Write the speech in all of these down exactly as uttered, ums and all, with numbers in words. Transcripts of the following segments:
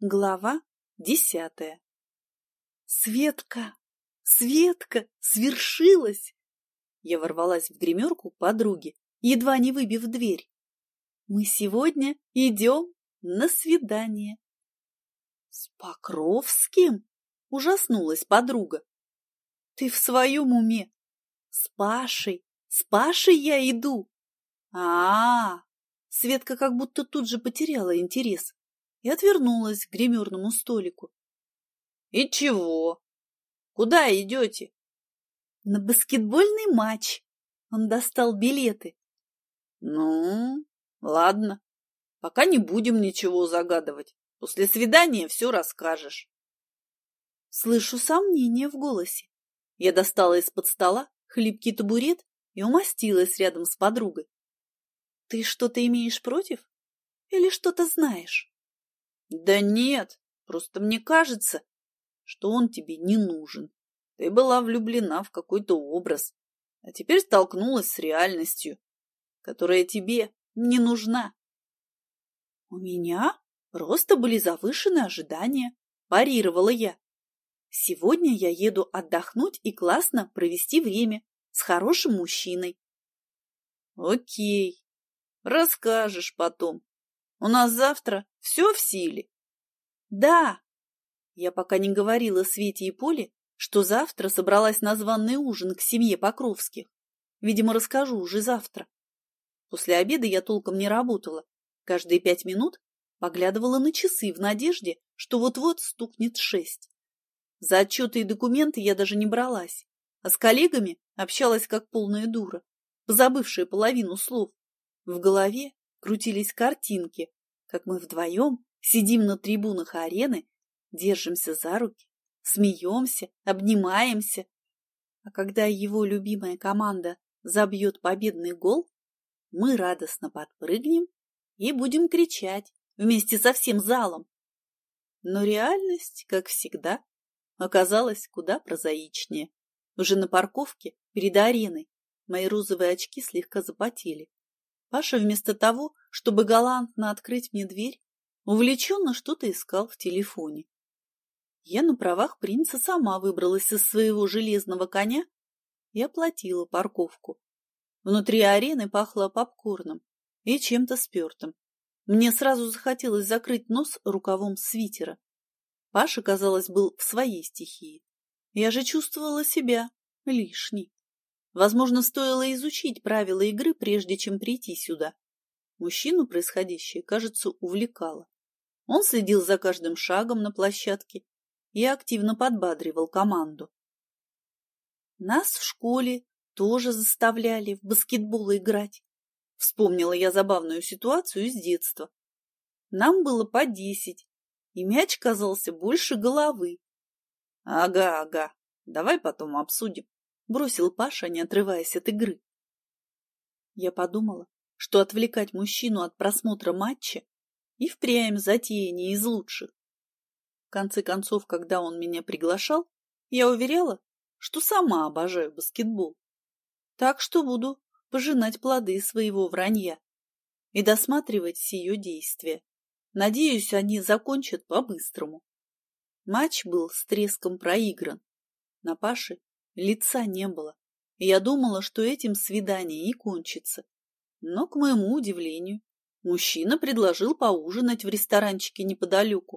Глава десятая. Светка! Светка! Свершилось! Я ворвалась в гримерку подруги, едва не выбив дверь. Мы сегодня идем на свидание. С Покровским? Ужаснулась подруга. Ты в своем уме? С Пашей! С Пашей я иду! А-а-а! Светка как будто тут же потеряла интерес и отвернулась к гримерному столику. — И чего? Куда идете? — На баскетбольный матч. Он достал билеты. — Ну, ладно. Пока не будем ничего загадывать. После свидания все расскажешь. Слышу сомнение в голосе. Я достала из-под стола хлипкий табурет и умостилась рядом с подругой. — Ты что-то имеешь против? Или что-то знаешь? — Да нет, просто мне кажется, что он тебе не нужен. Ты была влюблена в какой-то образ, а теперь столкнулась с реальностью, которая тебе не нужна. У меня просто были завышенные ожидания, парировала я. Сегодня я еду отдохнуть и классно провести время с хорошим мужчиной. Окей, расскажешь потом. У нас завтра все в силе. Да. Я пока не говорила Свете и Поле, что завтра собралась на званый ужин к семье Покровских. Видимо, расскажу уже завтра. После обеда я толком не работала. Каждые пять минут поглядывала на часы в надежде, что вот-вот стукнет шесть. За отчеты и документы я даже не бралась, а с коллегами общалась как полная дура, позабывшая половину слов. В голове крутились картинки, как мы вдвоем сидим на трибунах арены, держимся за руки, смеемся, обнимаемся. А когда его любимая команда забьет победный гол, мы радостно подпрыгнем и будем кричать вместе со всем залом. Но реальность, как всегда, оказалась куда прозаичнее. Уже на парковке перед ареной мои розовые очки слегка запотели. Паша вместо того, чтобы галантно открыть мне дверь, увлеченно что-то искал в телефоне. Я на правах принца сама выбралась из своего железного коня и оплатила парковку. Внутри арены пахло попкорном и чем-то спертым. Мне сразу захотелось закрыть нос рукавом свитера. Паша, казалось, был в своей стихии. Я же чувствовала себя лишней. Возможно, стоило изучить правила игры, прежде чем прийти сюда. Мужчину происходящее, кажется, увлекало. Он следил за каждым шагом на площадке и активно подбадривал команду. Нас в школе тоже заставляли в баскетбол играть. Вспомнила я забавную ситуацию из детства. Нам было по десять, и мяч казался больше головы. — Ага, ага, давай потом обсудим, — бросил Паша, не отрываясь от игры. Я подумала, что отвлекать мужчину от просмотра матча и впрямь затея не из лучших. В конце концов, когда он меня приглашал, я уверяла, что сама обожаю баскетбол. Так что буду пожинать плоды своего вранья и досматривать сие действия. Надеюсь, они закончат по-быстрому. Матч был с треском проигран. На Паше лица не было, и я думала, что этим свидание и кончится. Но, к моему удивлению, мужчина предложил поужинать в ресторанчике неподалеку.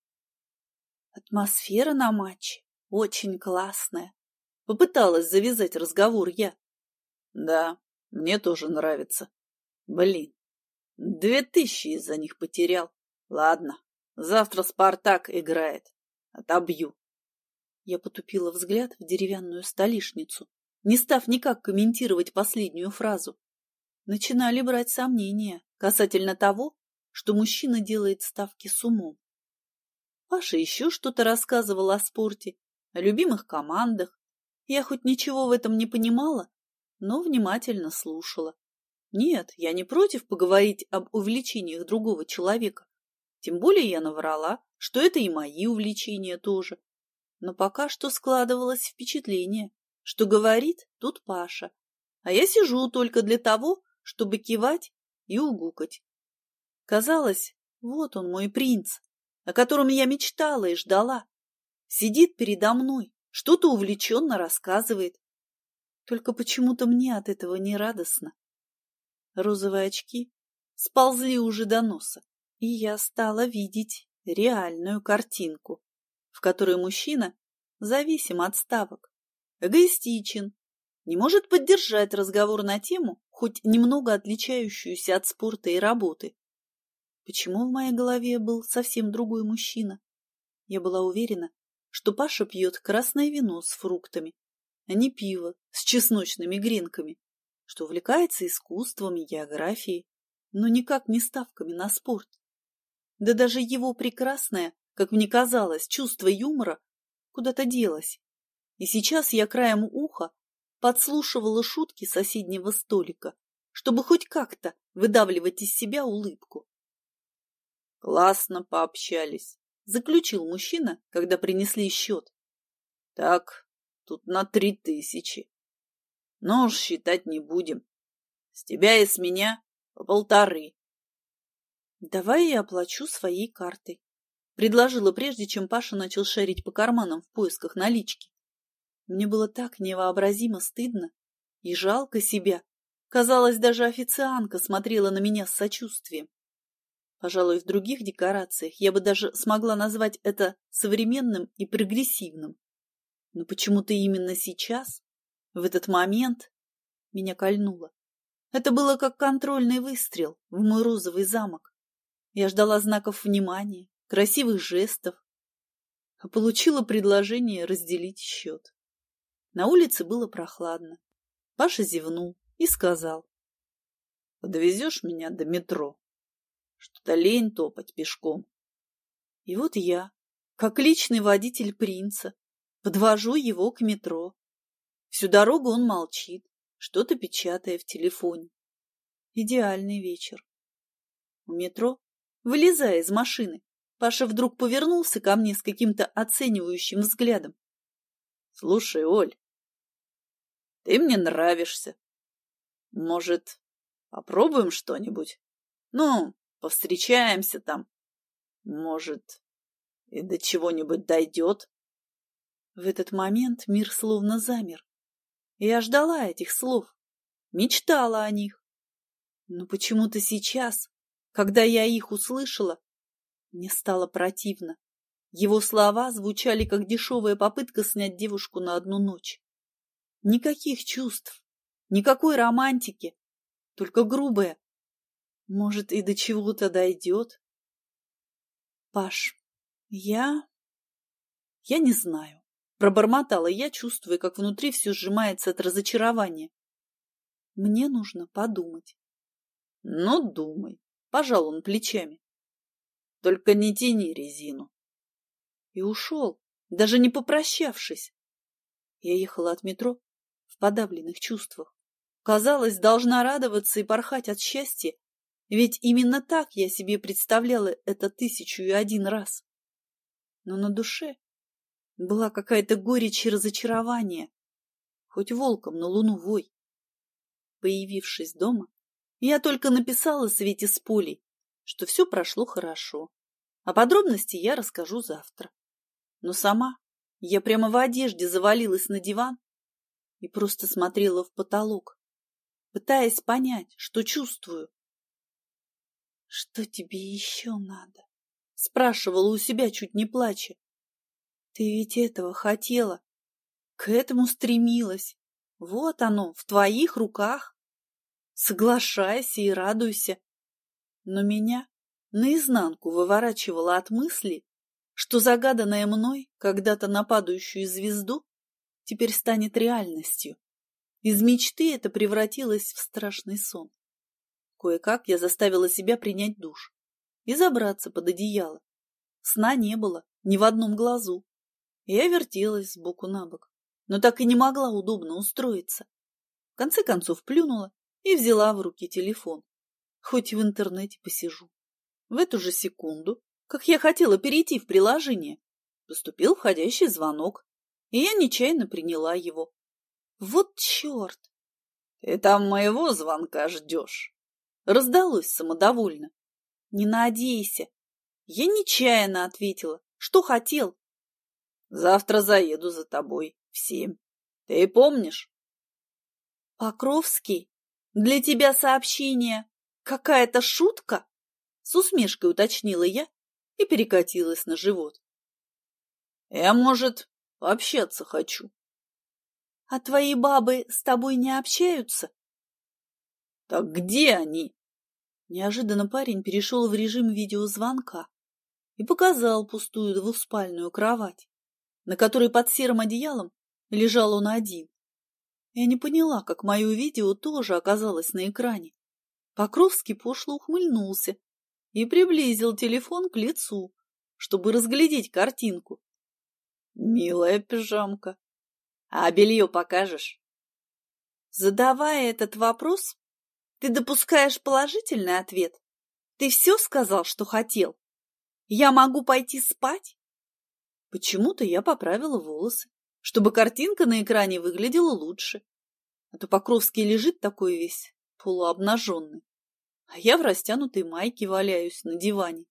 Атмосфера на матче очень классная. Попыталась завязать разговор я. Да, мне тоже нравится. Блин, две тысячи из-за них потерял. Ладно, завтра Спартак играет. Отобью. Я потупила взгляд в деревянную столешницу, не став никак комментировать последнюю фразу. Начинали брать сомнения касательно того, что мужчина делает ставки с умом. Паша еще что-то рассказывал о спорте, о любимых командах. Я хоть ничего в этом не понимала, но внимательно слушала. Нет, я не против поговорить об увлечениях другого человека. Тем более я наврала, что это и мои увлечения тоже. Но пока что складывалось впечатление, что говорит тут Паша, а я сижу только для того, чтобы кивать и угукать. Казалось, вот он, мой принц, о котором я мечтала и ждала. Сидит передо мной, что-то увлеченно рассказывает. Только почему-то мне от этого не радостно. Розовые очки сползли уже до носа, и я стала видеть реальную картинку, в которой мужчина зависим от ставок, эгоистичен, не может поддержать разговор на тему, хоть немного отличающуюся от спорта и работы. Почему в моей голове был совсем другой мужчина? Я была уверена, что Паша пьет красное вино с фруктами, а не пиво с чесночными гренками, что увлекается искусством и географией, но никак не ставками на спорт. Да даже его прекрасное, как мне казалось, чувство юмора куда-то делось. И сейчас я краем уха подслушивала шутки соседнего столика, чтобы хоть как-то выдавливать из себя улыбку. «Классно пообщались», — заключил мужчина, когда принесли счет. «Так, тут на три тысячи. Но уж считать не будем. С тебя и с меня по полторы». «Давай я оплачу своей картой», — предложила, прежде чем Паша начал шарить по карманам в поисках налички. Мне было так невообразимо стыдно и жалко себя. Казалось, даже официантка смотрела на меня с сочувствием. Пожалуй, в других декорациях я бы даже смогла назвать это современным и прогрессивным. Но почему-то именно сейчас, в этот момент, меня кольнуло. Это было как контрольный выстрел в мой розовый замок. Я ждала знаков внимания, красивых жестов, а получила предложение разделить счет. На улице было прохладно. Паша зевнул и сказал: «Подвезешь меня до метро? Что-то лень топать пешком». И вот я, как личный водитель принца, подвожу его к метро. Всю дорогу он молчит, что-то печатая в телефоне. Идеальный вечер. У метро, вылезая из машины, Паша вдруг повернулся ко мне с каким-то оценивающим взглядом. «Слушай, Оль, ты мне нравишься. Может, попробуем что-нибудь? Ну, повстречаемся там. Может, и до чего-нибудь дойдет». В этот момент мир словно замер. Я ждала этих слов, мечтала о них. Но почему-то сейчас, когда я их услышала, мне стало противно. Его слова звучали, как дешевая попытка снять девушку на одну ночь. Никаких чувств, никакой романтики, только грубое. Может, и до чего-то дойдет. Паш, я... я не знаю. Пробормотала я, чувствуя, как внутри все сжимается от разочарования. Мне нужно подумать. Ну, думай. Пожал он плечами. Только не тяни резину. И ушел, даже не попрощавшись. Я ехала от метро в подавленных чувствах. Казалось, должна радоваться и порхать от счастья, ведь именно так я себе представляла это тысячу и один раз. Но на душе была какая-то горечь и разочарование. Хоть волком на луну вой. Появившись дома, я только написала Свете с Полей, что все прошло хорошо. А подробности я расскажу завтра. Но сама я прямо в одежде завалилась на диван и просто смотрела в потолок, пытаясь понять, что чувствую. «Что тебе еще надо?» — спрашивала у себя, чуть не плача. «Ты ведь этого хотела, к этому стремилась. Вот оно, в твоих руках. Соглашайся и радуйся». Но меня наизнанку выворачивало от мысли, что загаданное мной когда-то на падающую звезду теперь станет реальностью. Из мечты это превратилось в страшный сон. Кое-как я заставила себя принять душ и забраться под одеяло. Сна не было ни в одном глазу. Я вертелась сбоку на бок, но так и не могла удобно устроиться. В конце концов плюнула и взяла в руки телефон. Хоть в интернете посижу. В эту же секунду, как я хотела перейти в приложение, поступил входящий звонок, и я нечаянно приняла его. Вот черт! «Ты там моего звонка ждешь?» Раздалось самодовольно. «Не надейся. Я нечаянно ответила. Что хотел? Завтра заеду за тобой в семь. Ты помнишь? Покровский, для тебя сообщение какая-то шутка? С усмешкой уточнила я и перекатилась на живот. Я, может, пообщаться хочу. А твои бабы с тобой не общаются? Так где они? Неожиданно парень перешел в режим видеозвонка и показал пустую двуспальную кровать, на которой под серым одеялом лежал он один. Я не поняла, как мое видео тоже оказалось на экране. Покровский пошло ухмыльнулся и приблизил телефон к лицу, чтобы разглядеть картинку. Милая пижамка. А белье покажешь? Задавая этот вопрос, ты допускаешь положительный ответ? Ты все сказал, что хотел? Я могу пойти спать? Почему-то я поправила волосы, чтобы картинка на экране выглядела лучше. А то Покровский лежит такой весь полуобнаженный, а я в растянутой майке валяюсь на диване.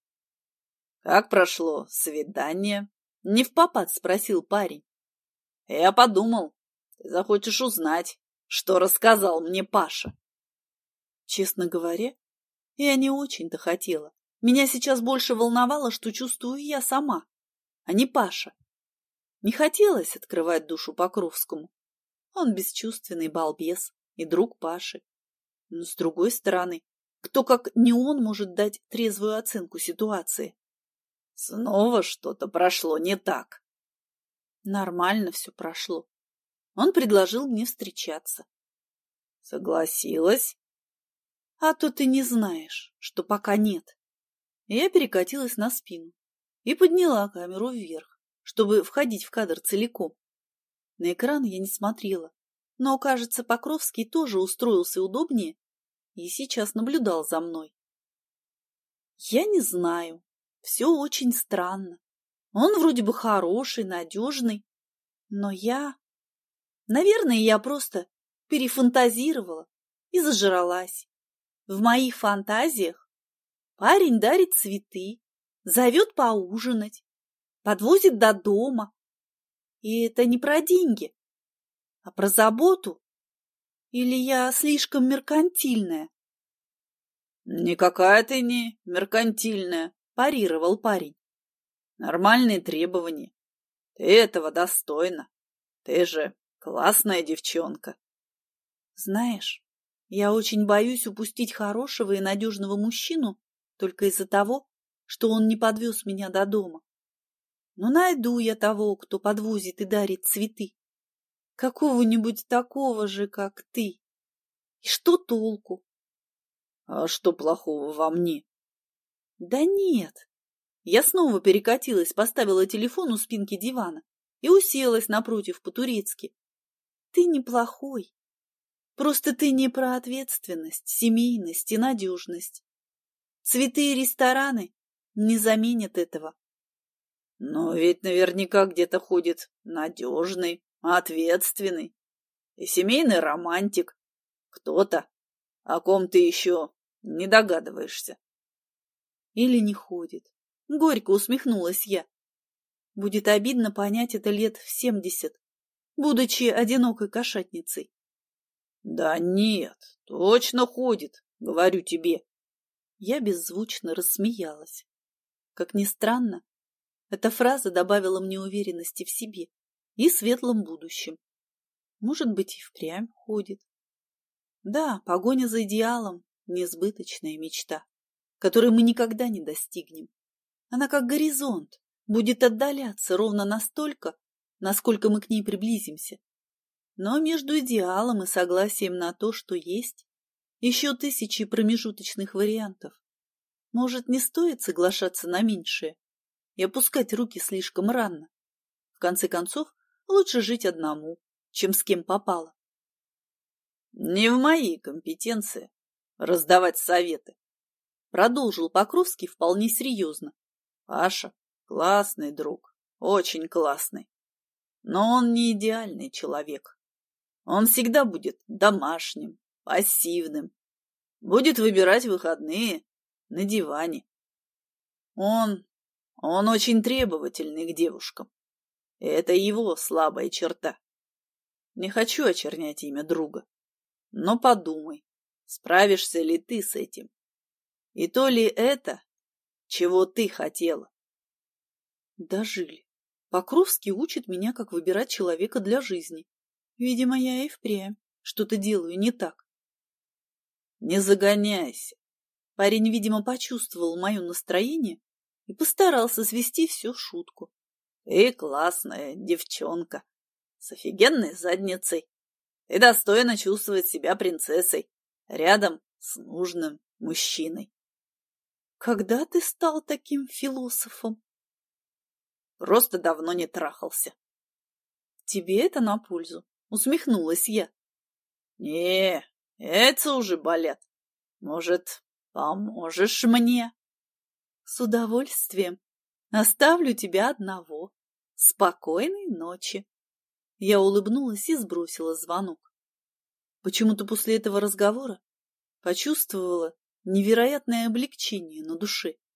Как прошло свидание? Не впопад спросил парень. Я подумал, ты захочешь узнать, что рассказал мне Паша. Честно говоря, я не очень-то хотела. Меня сейчас больше волновало, что чувствую я сама, а не Паша. Не хотелось открывать душу Покровскому. Он бесчувственный балбес и друг Паши. Но, с другой стороны, кто, как не он, может дать трезвую оценку ситуации? Снова что-то прошло не так. Нормально все прошло. Он предложил мне встречаться. Согласилась? А то ты не знаешь, что пока нет. Я перекатилась на спину и подняла камеру вверх, чтобы входить в кадр целиком. На экран я не смотрела, но, кажется, Покровский тоже устроился удобнее и сейчас наблюдал за мной. Я не знаю, все очень странно. Он вроде бы хороший, надежный, но я... Наверное, я просто перефантазировала и зажралась. В моих фантазиях парень дарит цветы, зовет поужинать, подвозит до дома. И это не про деньги, а про заботу. Или я слишком меркантильная? Никакая ты не меркантильная, Парировал парень. Нормальные требования. Ты этого достойна. Ты же классная девчонка. Знаешь, я очень боюсь упустить хорошего и надежного мужчину только из-за того, что он не подвез меня до дома. Но найду я того, кто подвозит и дарит цветы. Какого-нибудь такого же, как ты. И что толку? А что плохого во мне? Да нет. Я снова перекатилась, поставила телефон у спинки дивана и уселась напротив по-турецки. Ты неплохой. Просто ты не про ответственность, семейность и надежность. Цветы и рестораны не заменят этого. Но ведь наверняка где-то ходит надежный, ответственный и семейный романтик. Кто-то, о ком ты еще не догадываешься. Или не ходит. Горько усмехнулась я. Будет обидно понять это лет в семьдесят, будучи одинокой кошатницей. Да нет, точно ходит, говорю тебе. Я беззвучно рассмеялась. Как ни странно, эта фраза добавила мне уверенности в себе и светлом будущем. Может быть, и впрямь ходит. Да, погоня за идеалом — несбыточная мечта, которой мы никогда не достигнем. Она как горизонт, будет отдаляться ровно настолько, насколько мы к ней приблизимся. Но между идеалом и согласием на то, что есть, еще тысячи промежуточных вариантов. Может, не стоит соглашаться на меньшее и опускать руки слишком рано? В конце концов, лучше жить одному, чем с кем попало. Не в моей компетенции раздавать советы, Продолжил Покровский вполне серьезно. Паша классный друг, очень классный. Но он не идеальный человек. Он всегда будет домашним, пассивным. Будет выбирать выходные на диване. Он... он очень требовательный к девушкам. Это его слабая черта. Не хочу очернять имя друга. Но подумай, справишься ли ты с этим? И то ли это, чего ты хотела? Дожили. Покровский учит меня, как выбирать человека для жизни. Видимо, я и впрямь что-то делаю не так. Не загоняйся. Парень, видимо, почувствовал мое настроение и постарался свести все в шутку. Ты классная девчонка с офигенной задницей. Ты достойна чувствовать себя принцессой рядом с нужным мужчиной. Когда ты стал таким философом? Просто давно не трахался. Тебе это на пользу, усмехнулась я. Не, яйца уже болят. Может, поможешь мне? С удовольствием. Оставлю тебя одного. Спокойной ночи. Я улыбнулась и сбросила звонок. Почему-то после этого разговора почувствовала невероятное облегчение на душе.